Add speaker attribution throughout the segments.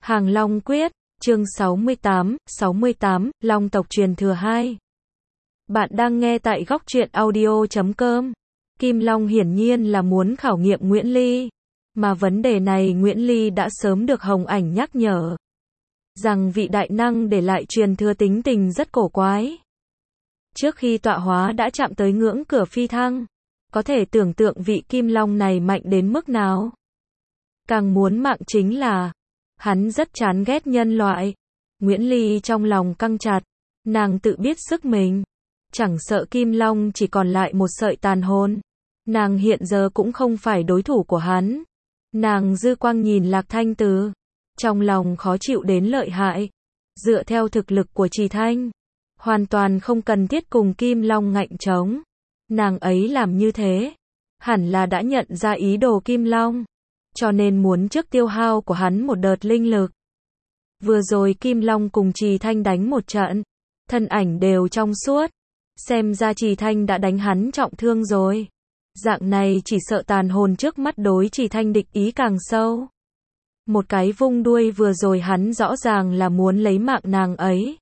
Speaker 1: Hàng Long Quyết, chương 68, Long tộc truyền thừa 2. Bạn đang nghe tại góc truyện audio.com. Kim Long hiển nhiên là muốn khảo nghiệm Nguyễn Ly. Mà vấn đề này Nguyễn Ly đã sớm được Hồng Ảnh nhắc nhở. Rằng vị đại năng để lại truyền thừa tính tình rất cổ quái. Trước khi tọa hóa đã chạm tới ngưỡng cửa phi thăng. Có thể tưởng tượng vị Kim Long này mạnh đến mức nào. Càng muốn mạng chính là hắn rất chán ghét nhân loại. Nguyễn Ly trong lòng căng chặt. Nàng tự biết sức mình. Chẳng sợ Kim Long chỉ còn lại một sợi tàn hồn. Nàng hiện giờ cũng không phải đối thủ của hắn. Nàng dư quang nhìn Lạc Thanh Từ. Trong lòng khó chịu đến lợi hại. Dựa theo thực lực của Trì Thanh. Hoàn toàn không cần thiết cùng Kim Long ngạnh chống. Nàng ấy làm như thế. Hẳn là đã nhận ra ý đồ Kim Long. Cho nên muốn trước tiêu hao của hắn một đợt linh lực. Vừa rồi Kim Long cùng Trì Thanh đánh một trận. Thân ảnh đều trong suốt. Xem ra Trì Thanh đã đánh hắn trọng thương rồi. Dạng này chỉ sợ tàn hồn trước mắt đối Trì Thanh địch ý càng sâu. Một cái vung đuôi vừa rồi hắn rõ ràng là muốn lấy mạng nàng ấy.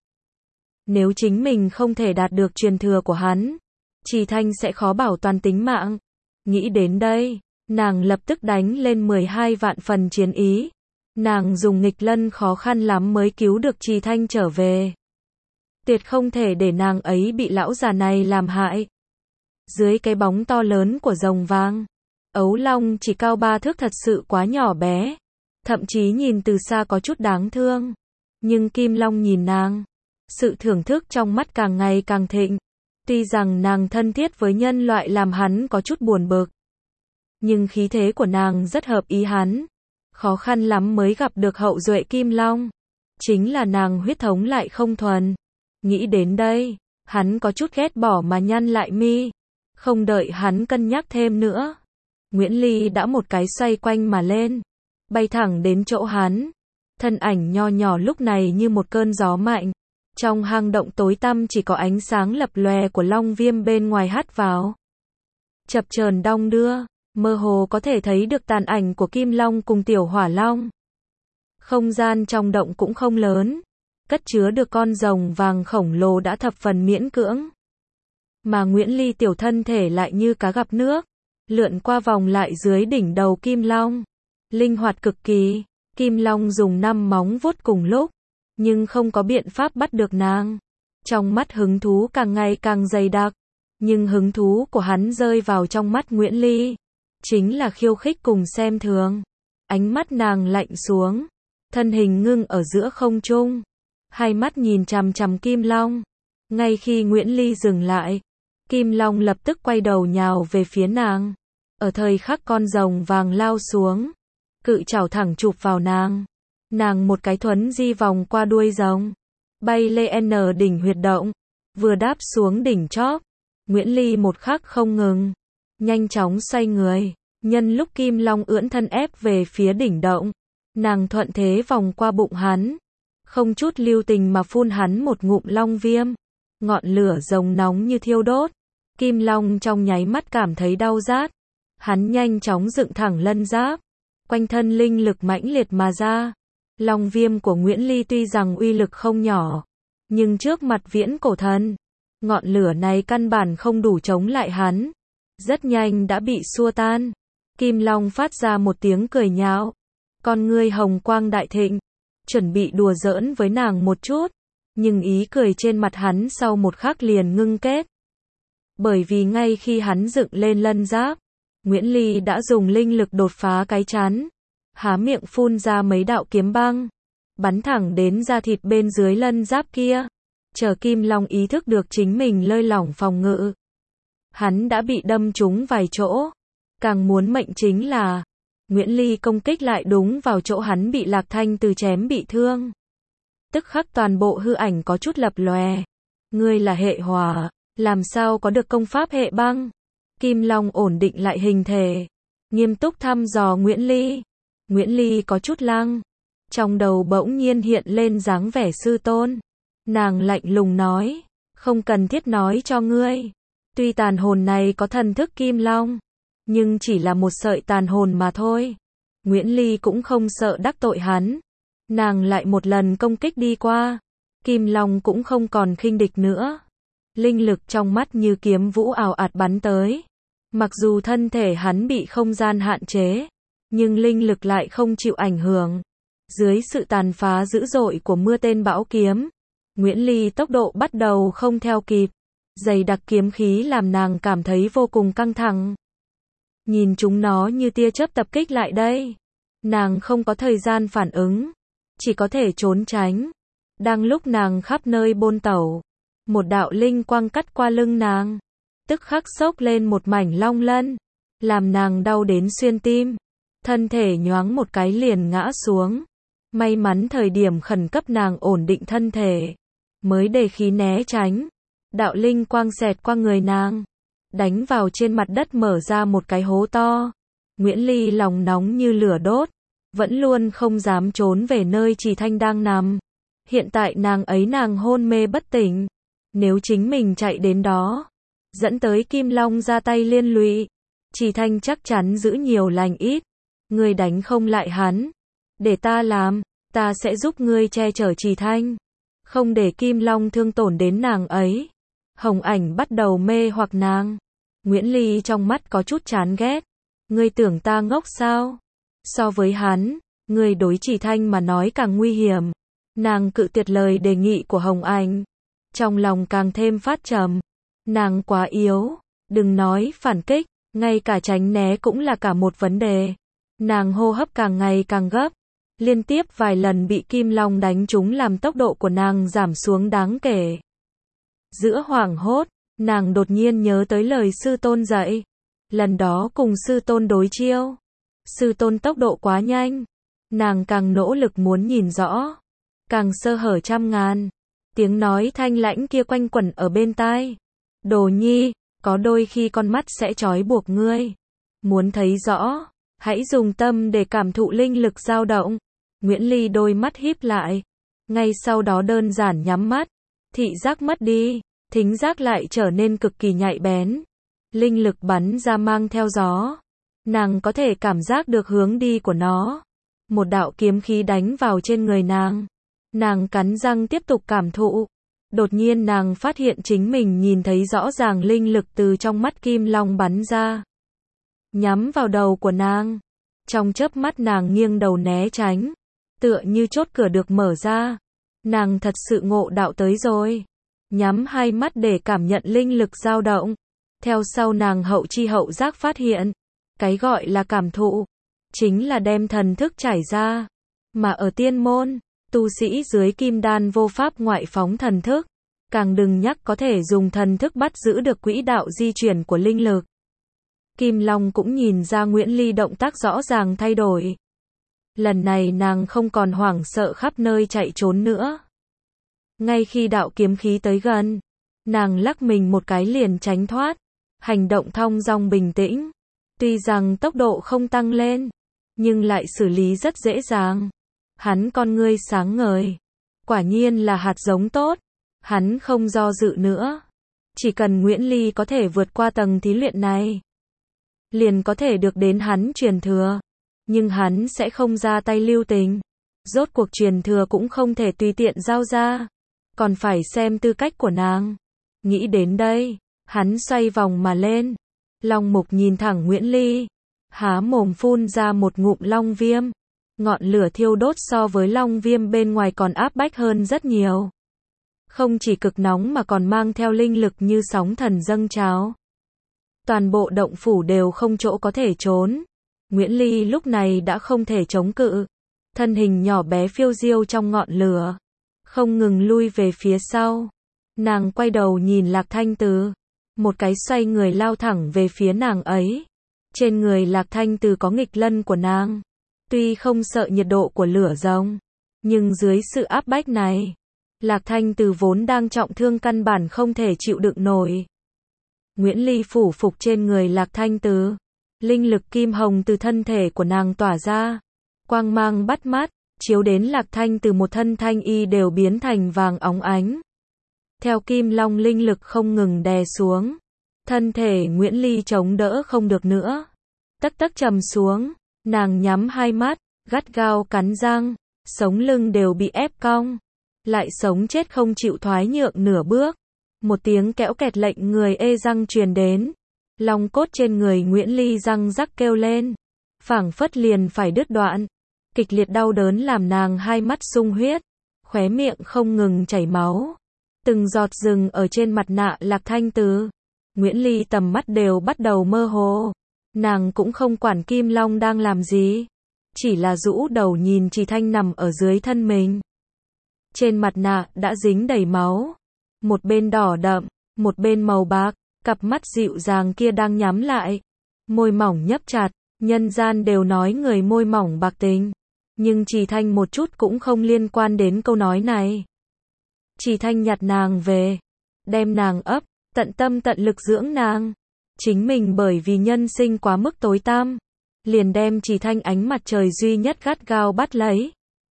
Speaker 1: Nếu chính mình không thể đạt được truyền thừa của hắn, Trì Thanh sẽ khó bảo toàn tính mạng. Nghĩ đến đây, nàng lập tức đánh lên 12 vạn phần chiến ý. Nàng dùng nghịch lân khó khăn lắm mới cứu được Trì Thanh trở về. Tuyệt không thể để nàng ấy bị lão già này làm hại. Dưới cái bóng to lớn của rồng vàng, ấu long chỉ cao 3 thước thật sự quá nhỏ bé. Thậm chí nhìn từ xa có chút đáng thương. Nhưng Kim Long nhìn nàng, sự thưởng thức trong mắt càng ngày càng thịnh. Tuy rằng nàng thân thiết với nhân loại làm hắn có chút buồn bực. Nhưng khí thế của nàng rất hợp ý hắn. Khó khăn lắm mới gặp được hậu duệ Kim Long. Chính là nàng huyết thống lại không thuần. Nghĩ đến đây, hắn có chút ghét bỏ mà nhăn lại mi. Không đợi hắn cân nhắc thêm nữa. Nguyễn Ly đã một cái xoay quanh mà lên. Bay thẳng đến chỗ hắn. Thân ảnh nho nhỏ lúc này như một cơn gió mạnh. Trong hang động tối tăm chỉ có ánh sáng lập lòe của long viêm bên ngoài hắt vào. Chập chờn đong đưa, mơ hồ có thể thấy được tàn ảnh của Kim Long cùng tiểu hỏa long. Không gian trong động cũng không lớn. Cất chứa được con rồng vàng khổng lồ đã thập phần miễn cưỡng. Mà Nguyễn Ly tiểu thân thể lại như cá gặp nước. Lượn qua vòng lại dưới đỉnh đầu Kim Long. Linh hoạt cực kỳ. Kim Long dùng 5 móng vuốt cùng lúc. Nhưng không có biện pháp bắt được nàng. Trong mắt hứng thú càng ngày càng dày đặc. Nhưng hứng thú của hắn rơi vào trong mắt Nguyễn Ly. Chính là khiêu khích cùng xem thường. Ánh mắt nàng lạnh xuống. Thân hình ngưng ở giữa không trung. Hai mắt nhìn chằm chằm Kim Long. Ngay khi Nguyễn Ly dừng lại, Kim Long lập tức quay đầu nhào về phía nàng. Ở thời khắc con rồng vàng lao xuống, cự chảo thẳng chụp vào nàng. Nàng một cái thuấn di vòng qua đuôi rồng, bay lên đỉnh huyệt động, vừa đáp xuống đỉnh chóp. Nguyễn Ly một khắc không ngừng, nhanh chóng xoay người, nhân lúc Kim Long ưỡn thân ép về phía đỉnh động, nàng thuận thế vòng qua bụng hắn. Không chút lưu tình mà phun hắn một ngụm long viêm. Ngọn lửa rồng nóng như thiêu đốt. Kim Long trong nháy mắt cảm thấy đau rát. Hắn nhanh chóng dựng thẳng lân giáp. Quanh thân linh lực mãnh liệt mà ra. Long viêm của Nguyễn Ly tuy rằng uy lực không nhỏ. Nhưng trước mặt viễn cổ thần, ngọn lửa này căn bản không đủ chống lại hắn. Rất nhanh đã bị xua tan. Kim Long phát ra một tiếng cười nhạo. Con ngươi hồng quang đại thịnh. Chuẩn bị đùa giỡn với nàng một chút. Nhưng ý cười trên mặt hắn sau một khắc liền ngưng kết. Bởi vì ngay khi hắn dựng lên lân giáp, Nguyễn Ly đã dùng linh lực đột phá cái chắn. Há miệng phun ra mấy đạo kiếm băng. Bắn thẳng đến da thịt bên dưới lân giáp kia. Chờ Kim Long ý thức được chính mình lơi lỏng phòng ngự. Hắn đã bị đâm trúng vài chỗ. Càng muốn mệnh chính là Nguyễn Ly công kích lại đúng vào chỗ hắn bị Lạc Thanh Từ chém bị thương. Tức khắc toàn bộ hư ảnh có chút lập lòe. Ngươi là hệ hỏa, làm sao có được công pháp hệ băng? Kim Long ổn định lại hình thể, nghiêm túc thăm dò Nguyễn Ly. Nguyễn Ly có chút lăng, trong đầu bỗng nhiên hiện lên dáng vẻ sư tôn. Nàng lạnh lùng nói, không cần thiết nói cho ngươi. Tuy tàn hồn này có thần thức Kim Long, nhưng chỉ là một sợi tàn hồn mà thôi. Nguyễn Ly cũng không sợ đắc tội hắn. Nàng lại một lần công kích đi qua. Kim Long cũng không còn khinh địch nữa. Linh lực trong mắt như kiếm vũ ào ạt bắn tới. Mặc dù thân thể hắn bị không gian hạn chế, nhưng linh lực lại không chịu ảnh hưởng. Dưới sự tàn phá dữ dội của mưa tên bão kiếm, Nguyễn Ly tốc độ bắt đầu không theo kịp. Dày đặc kiếm khí làm nàng cảm thấy vô cùng căng thẳng. Nhìn chúng nó như tia chớp tập kích lại đây. Nàng không có thời gian phản ứng, chỉ có thể trốn tránh. Đang lúc nàng khắp nơi bôn tẩu, một đạo linh quang cắt qua lưng nàng, tức khắc xốc lên một mảnh long lân, làm nàng đau đến xuyên tim. Thân thể nhoáng một cái liền ngã xuống. May mắn thời điểm khẩn cấp nàng ổn định thân thể, mới để khí né tránh. Đạo linh quang xẹt qua người nàng, đánh vào trên mặt đất mở ra một cái hố to. Nguyễn Ly lòng nóng như lửa đốt, vẫn luôn không dám trốn về nơi Trì Thanh đang nằm. Hiện tại nàng hôn mê bất tỉnh. Nếu chính mình chạy đến đó, dẫn tới Kim Long ra tay liên lụy, Trì Thanh chắc chắn giữ nhiều lành ít. Ngươi đánh không lại hắn, để ta làm, ta sẽ giúp ngươi che chở Trì Thanh, không để Kim Long thương tổn đến nàng ấy. Hồng Ảnh bắt đầu mê hoặc nàng. Nguyễn Ly trong mắt có chút chán ghét. Ngươi tưởng ta ngốc sao? So với hắn, ngươi đối Trì Thanh mà nói càng nguy hiểm. Nàng cự tuyệt lời đề nghị của Hồng Ảnh. Trong lòng càng thêm phát trầm. Nàng quá yếu, đừng nói phản kích, ngay cả tránh né cũng là cả một vấn đề. Nàng hô hấp càng ngày càng gấp. Liên tiếp vài lần bị Kim Long đánh trúng làm tốc độ của nàng giảm xuống đáng kể. Giữa hoảng hốt, nàng đột nhiên nhớ tới lời sư tôn dạy. Lần đó cùng sư tôn đối chiêu, sư tôn tốc độ quá nhanh. Nàng càng nỗ lực muốn nhìn rõ, càng sơ hở trăm ngàn. Tiếng nói thanh lãnh kia quanh quẩn ở bên tai. Đồ nhi, có đôi khi con mắt sẽ trói buộc ngươi. Muốn thấy rõ, hãy dùng tâm để cảm thụ linh lực dao động. Nguyễn Ly đôi mắt híp lại. Ngay sau đó đơn giản nhắm mắt. Thị giác mất đi, thính giác lại trở nên cực kỳ nhạy bén. Linh lực bắn ra mang theo gió. Nàng có thể cảm giác được hướng đi của nó. Một đạo kiếm khí đánh vào trên người nàng. Nàng cắn răng tiếp tục cảm thụ. Đột nhiên nàng phát hiện chính mình nhìn thấy rõ ràng linh lực từ trong mắt Kim Long bắn ra, nhắm vào đầu của nàng. Trong chớp mắt nàng nghiêng đầu né tránh, tựa như chốt cửa được mở ra. Nàng thật sự ngộ đạo tới rồi. Nhắm hai mắt để cảm nhận linh lực dao động. Theo sau nàng hậu chi hậu giác phát hiện, cái gọi là cảm thụ, chính là đem thần thức trải ra. Mà ở tiên môn, tu sĩ dưới kim đan vô pháp ngoại phóng thần thức, càng đừng nhắc có thể dùng thần thức bắt giữ được quỹ đạo di chuyển của linh lực. Kim Long cũng nhìn ra Nguyễn Ly động tác rõ ràng thay đổi. Lần này nàng không còn hoảng sợ khắp nơi chạy trốn nữa. Ngay khi đạo kiếm khí tới gần, nàng lắc mình một cái liền tránh thoát, hành động thong dong bình tĩnh. Tuy rằng tốc độ không tăng lên, nhưng lại xử lý rất dễ dàng. Hắn con ngươi sáng ngời. Quả nhiên là hạt giống tốt. Hắn không do dự nữa. Chỉ cần Nguyễn Ly có thể vượt qua tầng thí luyện này, liền có thể được đến hắn truyền thừa. Nhưng hắn sẽ không ra tay lưu tình. Rốt cuộc truyền thừa cũng không thể tùy tiện giao ra. Còn phải xem tư cách của nàng. Nghĩ đến đây, hắn xoay vòng mà lên. Long mục nhìn thẳng Nguyễn Ly. Há mồm phun ra một ngụm long viêm. Ngọn lửa thiêu đốt so với long viêm bên ngoài còn áp bách hơn rất nhiều. Không chỉ cực nóng mà còn mang theo linh lực như sóng thần dâng trào. Toàn bộ động phủ đều không chỗ có thể trốn. Nguyễn Ly lúc này đã không thể chống cự. Thân hình nhỏ bé phiêu diêu trong ngọn lửa, không ngừng lui về phía sau. Nàng quay đầu nhìn Lạc Thanh Từ. Một cái xoay người lao thẳng về phía nàng ấy. Trên người Lạc Thanh Từ có nghịch lân của nàng. Tuy không sợ nhiệt độ của lửa rồng, nhưng dưới sự áp bách này, Lạc Thanh Từ vốn đang trọng thương căn bản không thể chịu đựng nổi. Nguyễn Ly phủ phục trên người Lạc Thanh Từ. Linh lực kim hồng từ thân thể của nàng tỏa ra. Quang mang bắt mắt, chiếu đến Lạc Thanh Từ một thân thanh y đều biến thành vàng óng ánh. Theo kim long linh lực không ngừng đè xuống, thân thể Nguyễn Ly chống đỡ không được nữa. Tất tấc trầm xuống, nàng nhắm hai mắt, gắt gao cắn răng. sống lưng đều bị ép cong, lại sống chết không chịu thoái nhượng nửa bước. Một tiếng kẽo kẹt lệnh người ê răng truyền đến. Long cốt trên người Nguyễn Ly răng rắc kêu lên, phảng phất liền phải đứt đoạn. Kịch liệt đau đớn làm nàng hai mắt sung huyết, khóe miệng không ngừng chảy máu. Từng giọt rừng ở trên mặt nạ Lạc Thanh Từ. Nguyễn Ly tầm mắt đều bắt đầu mơ hồ. Nàng cũng không quản Kim Long đang làm gì, chỉ là rũ đầu nhìn Trì Thanh nằm ở dưới thân mình. Trên mặt nạ đã dính đầy máu, một bên đỏ đậm, một bên màu bạc, cặp mắt dịu dàng kia đang nhắm lại, môi mỏng nhấp chặt. Nhân gian đều nói người môi mỏng bạc tình, nhưng Trì Thanh một chút cũng không liên quan đến câu nói này. Trì Thanh nhặt nàng về, đem nàng ấp, tận tâm tận lực dưỡng nàng. Chính mình bởi vì nhân sinh quá mức tối tăm, liền đem Trì Thanh ánh mặt trời duy nhất gắt gao bắt lấy.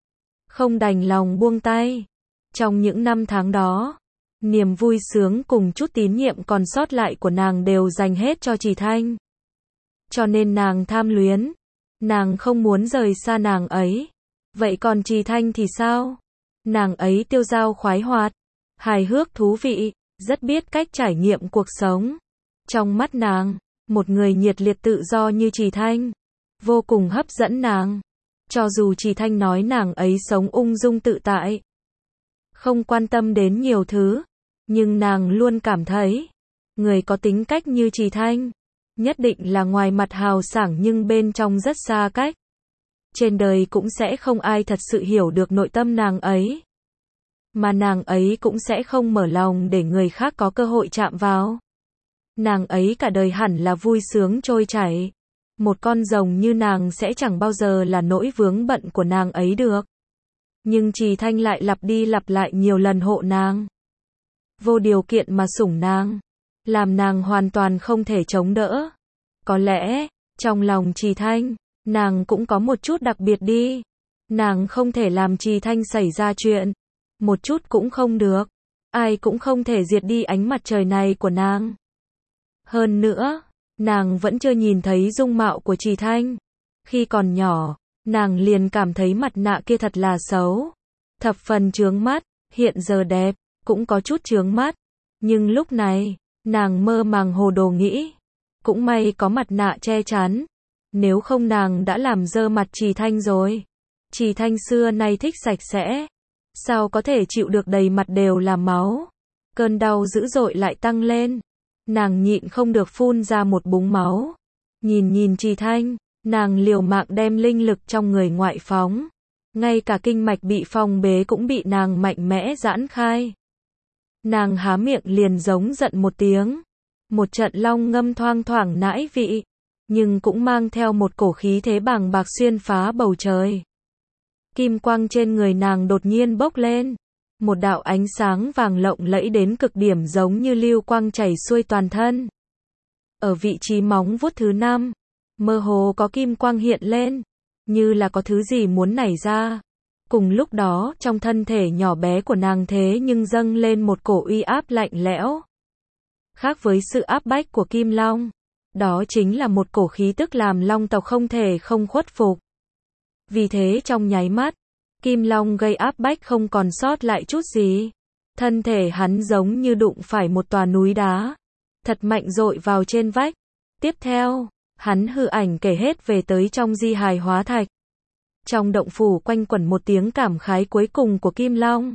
Speaker 1: Không đành lòng buông tay. Trong những năm tháng đó, niềm vui sướng cùng chút tín nhiệm còn sót lại của nàng đều dành hết cho Trì Thanh. Cho nên nàng tham luyến, nàng không muốn rời xa nàng ấy. Vậy còn Trì Thanh thì sao? Nàng ấy tiêu dao khoái hoạt, hài hước thú vị, rất biết cách trải nghiệm cuộc sống. Trong mắt nàng, một người nhiệt liệt tự do như Trì Thanh, vô cùng hấp dẫn nàng. Cho dù Trì Thanh nói nàng ấy sống ung dung tự tại, không quan tâm đến nhiều thứ, nhưng nàng luôn cảm thấy, người có tính cách như Trì Thanh, nhất định là ngoài mặt hào sảng nhưng bên trong rất xa cách. Trên đời cũng sẽ không ai thật sự hiểu được nội tâm nàng ấy. Mà nàng ấy cũng sẽ không mở lòng để người khác có cơ hội chạm vào. Nàng ấy cả đời hẳn là vui sướng trôi chảy. Một con rồng như nàng sẽ chẳng bao giờ là nỗi vướng bận của nàng ấy được. Nhưng Trì Thanh lại lặp đi lặp lại nhiều lần hộ nàng, vô điều kiện mà sủng nàng, làm nàng hoàn toàn không thể chống đỡ. Có lẽ, trong lòng Trì Thanh, nàng cũng có một chút đặc biệt đi. Nàng không thể làm Trì Thanh xảy ra chuyện, một chút cũng không được. Ai cũng không thể diệt đi ánh mặt trời này của nàng. Hơn nữa, nàng vẫn chưa nhìn thấy dung mạo của Trì Thanh. Khi còn nhỏ, nàng liền cảm thấy mặt nạ kia thật là xấu, thập phần chướng mắt. Hiện giờ đẹp, cũng có chút chướng mắt. Nhưng lúc này, nàng mơ màng hồ đồ nghĩ, cũng may có mặt nạ che chắn, nếu không nàng đã làm dơ mặt Trì Thanh rồi. Trì Thanh xưa nay thích sạch sẽ, sao có thể chịu được đầy mặt đều là máu. Cơn đau dữ dội lại tăng lên, nàng nhịn không được phun ra một búng máu. Nhìn Trì Thanh, nàng liều mạng đem linh lực trong người ngoại phóng, ngay cả kinh mạch bị phong bế cũng bị nàng mạnh mẽ giãn khai. Nàng há miệng liền giống giận một tiếng, một trận long ngâm thoang thoảng nãi vị, nhưng cũng mang theo một cổ khí thế bàng bạc xuyên phá bầu trời. Kim quang trên người nàng đột nhiên bốc lên, một đạo ánh sáng vàng lộng lẫy đến cực điểm giống như lưu quang chảy xuôi toàn thân. Ở vị trí móng vuốt thứ 5, mơ hồ có kim quang hiện lên, như là có thứ gì muốn nảy ra. Cùng lúc đó, trong thân thể nhỏ bé của nàng thế nhưng dâng lên một cổ uy áp lạnh lẽo. Khác với sự áp bách của Kim Long, đó chính là một cổ khí tức làm Long tộc không thể không khuất phục. Vì thế trong nháy mắt, Kim Long gây áp bách không còn sót lại chút gì. Thân thể hắn giống như đụng phải một tòa núi đá, thật mạnh dội vào trên vách. Tiếp theo, hắn hư ảnh kể hết về tới trong di hài hóa thạch. Trong động phủ quanh quẩn một tiếng cảm khái cuối cùng của Kim Long.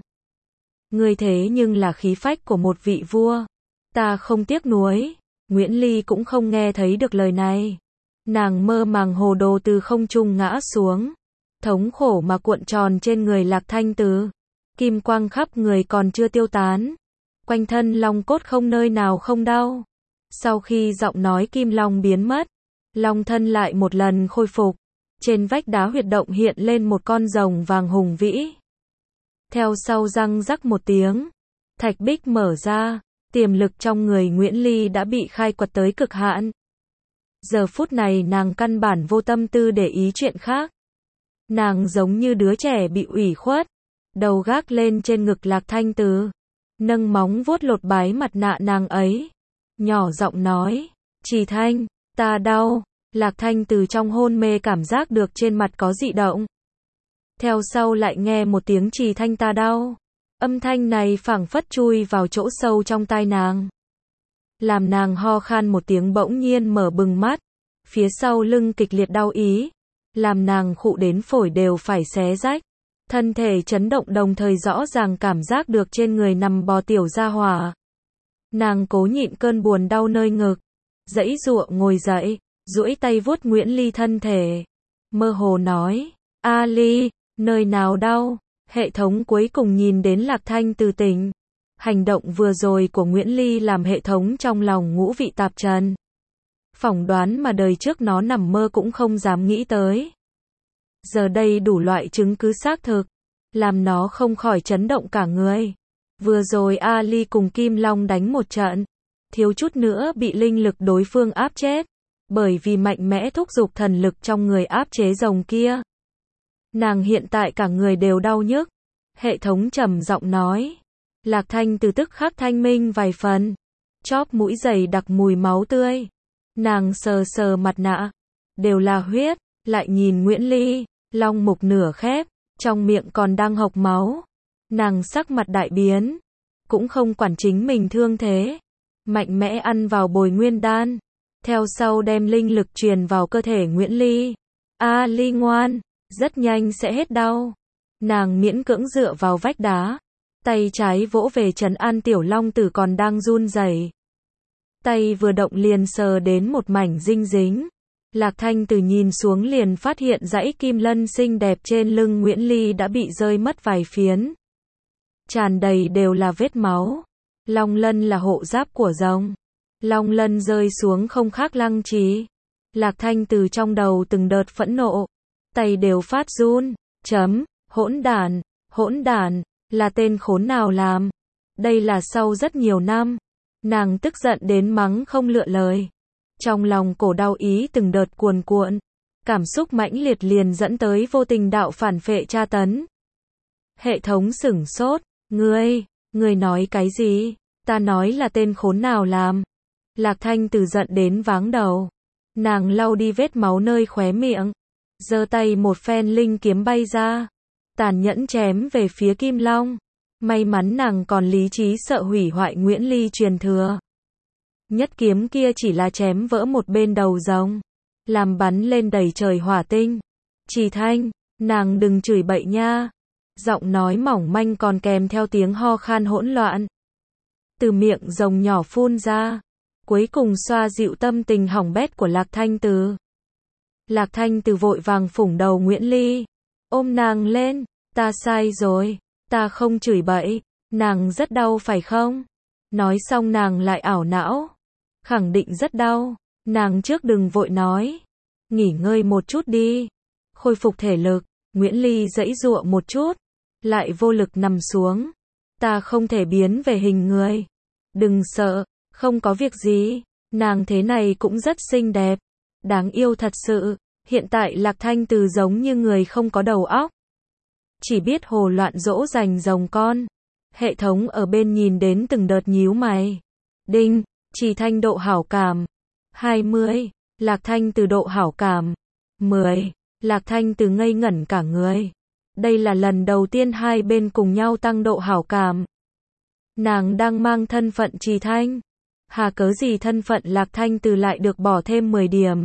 Speaker 1: Ngươi thế nhưng là khí phách của một vị vua. Ta không tiếc nuối. Nguyễn Ly cũng không nghe thấy được lời này. Nàng mơ màng hồ đồ từ không trung ngã xuống, thống khổ mà cuộn tròn trên người Lạc Thanh Từ. Kim quang khắp người còn chưa tiêu tán, quanh thân long cốt không nơi nào không đau. Sau khi giọng nói Kim Long biến mất, long thân lại một lần khôi phục. Trên vách đá huyệt động hiện lên một con rồng vàng hùng vĩ. Theo sau răng rắc một tiếng, thạch bích mở ra, tiềm lực trong người Nguyễn Ly đã bị khai quật tới cực hạn. Giờ phút này nàng căn bản vô tâm tư để ý chuyện khác. Nàng giống như đứa trẻ bị ủy khuất, đầu gác lên trên ngực Lạc Thanh Từ, nâng móng vuốt lột bái mặt nạ nàng ấy, nhỏ giọng nói, Trì Thanh, ta đau. Lạc Thanh Từ trong hôn mê cảm giác được trên mặt có dị động. Theo sau lại nghe một tiếng trì thanh ta đau. Âm thanh này phảng phất chui vào chỗ sâu trong tai nàng. Làm nàng ho khan một tiếng bỗng nhiên mở bừng mắt. Phía sau lưng kịch liệt đau ý. Làm nàng khụ đến phổi đều phải xé rách. Thân thể chấn động đồng thời rõ ràng cảm giác được trên người nằm bò tiểu gia hỏa. Nàng cố nhịn cơn buồn đau nơi ngực. Giãy giụa ngồi dậy, duỗi tay vuốt Nguyễn Ly thân thể. Mơ hồ nói, A Ly, nơi nào đau? Hệ thống cuối cùng nhìn đến Lạc Thanh Từ tỉnh. Hành động vừa rồi của Nguyễn Ly làm hệ thống trong lòng ngũ vị tạp trần. Phỏng đoán mà đời trước nó nằm mơ cũng không dám nghĩ tới. Giờ đây đủ loại chứng cứ xác thực, làm nó không khỏi chấn động cả người. Vừa rồi A Ly cùng Kim Long đánh một trận, thiếu chút nữa bị linh lực đối phương áp chết, bởi vì mạnh mẽ thúc giục thần lực trong người áp chế rồng kia. Nàng hiện tại cả người đều đau nhức. Hệ thống trầm giọng nói. Lạc Thanh Từ tức khắc thanh minh vài phần. Chóp mũi dày đặc mùi máu tươi. Nàng sờ sờ mặt nạ. Đều là huyết. Lại nhìn Nguyễn Ly. Long mục nửa khép. Trong miệng còn đang hộc máu. Nàng sắc mặt đại biến. Cũng không quản chính mình thương thế. Mạnh mẽ ăn vào bồi nguyên đan. Theo sau đem linh lực truyền vào cơ thể Nguyễn Ly. A Ly ngoan. Rất nhanh sẽ hết đau. Nàng miễn cưỡng dựa vào vách đá. Tay trái vỗ về trấn an tiểu long tử còn đang run rẩy. Tay vừa động liền sờ đến một mảnh dinh dính. Lạc Thanh Từ nhìn xuống liền phát hiện dãy kim lân xinh đẹp trên lưng Nguyễn Ly đã bị rơi mất vài phiến. Tràn đầy đều là vết máu. Long lân là hộ giáp của rồng. Long lân rơi xuống không khác lăng trì. Lạc Thanh Từ trong đầu từng đợt phẫn nộ. Tay đều phát run. Hỗn đản, là tên khốn nào làm? Đây là sau rất nhiều năm. Nàng tức giận đến mắng không lựa lời. Trong lòng cổ đau ý từng đợt cuồn cuộn. Cảm xúc mãnh liệt liền dẫn tới vô tình đạo phản phệ tra tấn. Hệ thống sửng sốt. Ngươi nói cái gì? Ta nói là tên khốn nào làm? Lạc Thanh Từ giận đến váng đầu. Nàng lau đi vết máu nơi khóe miệng. Giơ tay một phen linh kiếm bay ra. Tàn nhẫn chém về phía Kim Long. May mắn nàng còn lý trí sợ hủy hoại Nguyễn Ly truyền thừa. Nhất kiếm kia chỉ là chém vỡ một bên đầu rồng. Làm bắn lên đầy trời hỏa tinh. Trì Thanh, nàng đừng chửi bậy nha. Giọng nói mỏng manh còn kèm theo tiếng ho khan hỗn loạn. Từ miệng rồng nhỏ phun ra. Cuối cùng xoa dịu tâm tình hỏng bét của Lạc Thanh Từ. Lạc Thanh Từ vội vàng phủng đầu Nguyễn Ly. Ôm nàng lên. Ta sai rồi. Ta không chửi bậy. Nàng rất đau phải không? Nói xong nàng lại ảo não. Khẳng định rất đau. Nàng trước đừng vội nói. Nghỉ ngơi một chút đi. Khôi phục thể lực. Nguyễn Ly giãy giụa một chút. Lại vô lực nằm xuống. Ta không thể biến về hình người. Đừng sợ. Không có việc gì. Nàng thế này cũng rất xinh đẹp. Đáng yêu thật sự. Hiện tại Lạc Thanh Từ giống như người không có đầu óc. Chỉ biết hồ loạn dỗ dành rồng con. Hệ thống ở bên nhìn đến từng đợt nhíu mày. Đinh, Trì Thanh độ hảo cảm. 20. Lạc Thanh Từ độ hảo cảm. 10. Lạc Thanh Từ ngây ngẩn cả người. Đây là lần đầu tiên hai bên cùng nhau tăng độ hảo cảm. Nàng đang mang thân phận Trì Thanh. Hà cớ gì thân phận Lạc Thanh Từ lại được bỏ thêm 10 điểm.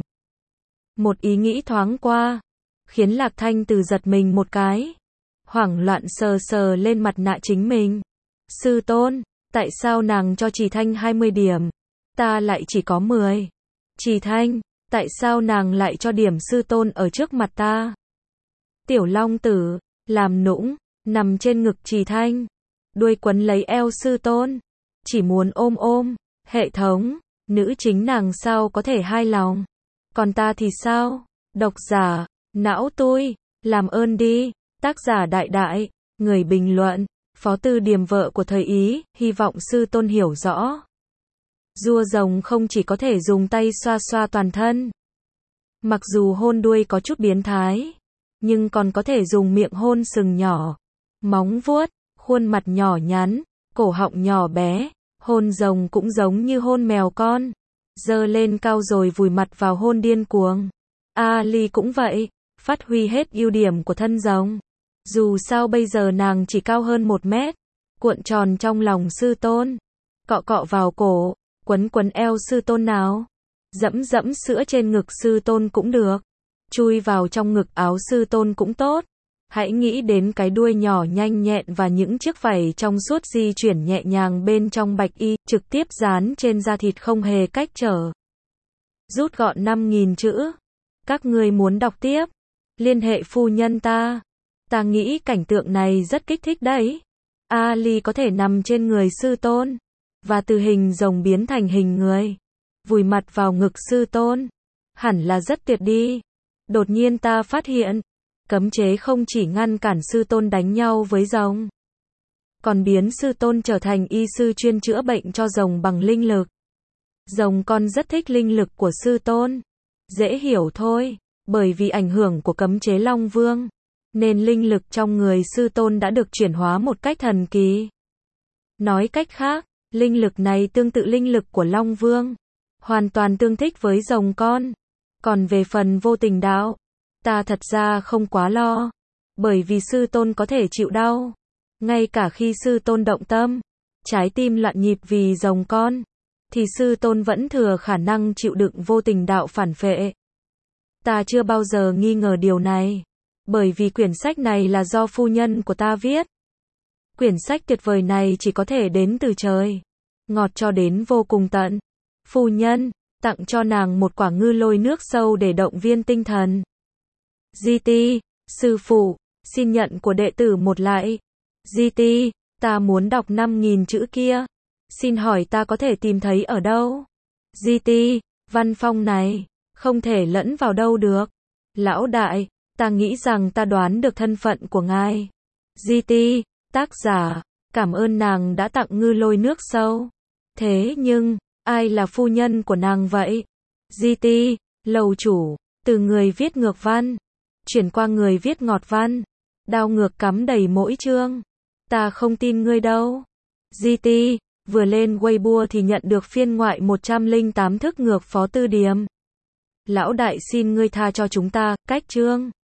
Speaker 1: Một ý nghĩ thoáng qua. Khiến Lạc Thanh Từ giật mình một cái. Hoảng loạn sờ sờ lên mặt nạ chính mình. Sư tôn, tại sao nàng cho Trì Thanh 20 điểm? Ta lại chỉ có 10. Trì Thanh, tại sao nàng lại cho điểm sư tôn ở trước mặt ta? Tiểu Long Tử, làm nũng, nằm trên ngực Trì Thanh. Đuôi quấn lấy eo sư tôn. Chỉ muốn ôm ôm. Hệ thống, nữ chính nàng sao có thể hai lòng? Còn ta thì sao? Độc giả, não tôi, làm ơn đi. Tác giả Đại Đại, người bình luận, Phó Tư Điềm vợ của thời Ý, hy vọng sư tôn hiểu rõ. Rua rồng không chỉ có thể dùng tay xoa xoa toàn thân. Mặc dù hôn đuôi có chút biến thái, nhưng còn có thể dùng miệng hôn sừng nhỏ, móng vuốt, khuôn mặt nhỏ nhắn, cổ họng nhỏ bé. Hôn rồng cũng giống như hôn mèo con. Giơ lên cao rồi vùi mặt vào hôn điên cuồng. A Ly cũng vậy, phát huy hết ưu điểm của thân rồng. Dù sao bây giờ nàng chỉ cao hơn 1 mét, cuộn tròn trong lòng sư tôn, cọ cọ vào cổ, quấn quấn eo sư tôn nào, dẫm dẫm sữa trên ngực sư tôn cũng được, chui vào trong ngực áo sư tôn cũng tốt. Hãy nghĩ đến cái đuôi nhỏ nhanh nhẹn và những chiếc vảy trong suốt di chuyển nhẹ nhàng bên trong bạch y, trực tiếp dán trên da thịt không hề cách trở. Rút gọn 5.000 chữ. Các ngươi muốn đọc tiếp? Liên hệ phu nhân ta. Ta nghĩ cảnh tượng này rất kích thích đấy. Ali có thể nằm trên người sư tôn, và từ hình rồng biến thành hình người, vùi mặt vào ngực sư tôn. Hẳn là rất tuyệt đi. Đột nhiên ta phát hiện, cấm chế không chỉ ngăn cản sư tôn đánh nhau với rồng, còn biến sư tôn trở thành y sư chuyên chữa bệnh cho rồng bằng linh lực. Rồng con rất thích linh lực của sư tôn. Dễ hiểu thôi, bởi vì ảnh hưởng của cấm chế Long Vương, nên linh lực trong người sư tôn đã được chuyển hóa một cách thần kỳ. Nói cách khác, linh lực này tương tự linh lực của Long Vương, hoàn toàn tương thích với rồng con. Còn về phần vô tình đạo, ta thật ra không quá lo, bởi vì sư tôn có thể chịu đau. Ngay cả khi sư tôn động tâm, trái tim loạn nhịp vì rồng con, thì sư tôn vẫn thừa khả năng chịu đựng vô tình đạo phản phệ. Ta chưa bao giờ nghi ngờ điều này, bởi vì quyển sách này là do phu nhân của ta viết. Quyển sách tuyệt vời này chỉ có thể đến từ trời, ngọt cho đến vô cùng tận. Phu nhân tặng cho nàng một quả ngư lôi nước sâu để động viên tinh thần. GT, sư phụ, xin nhận của đệ tử một lại. GT, ta muốn đọc 5.000 chữ kia. Xin hỏi ta có thể tìm thấy ở đâu? GT, văn phong này, không thể lẫn vào đâu được. Lão đại, ta nghĩ rằng ta đoán được thân phận của ngài. GT, tác giả, cảm ơn nàng đã tặng ngư lôi nước sâu. Thế nhưng, ai là phu nhân của nàng vậy? GT, lầu chủ, từ người viết ngược văn, chuyển qua người viết ngọt văn. Đao ngược cắm đầy mỗi chương. Ta không tin ngươi đâu. GT, vừa lên Weibo thì nhận được phiên ngoại 108 thức ngược Phó Tư Điềm. Lão đại xin ngươi tha cho chúng ta, cách chương.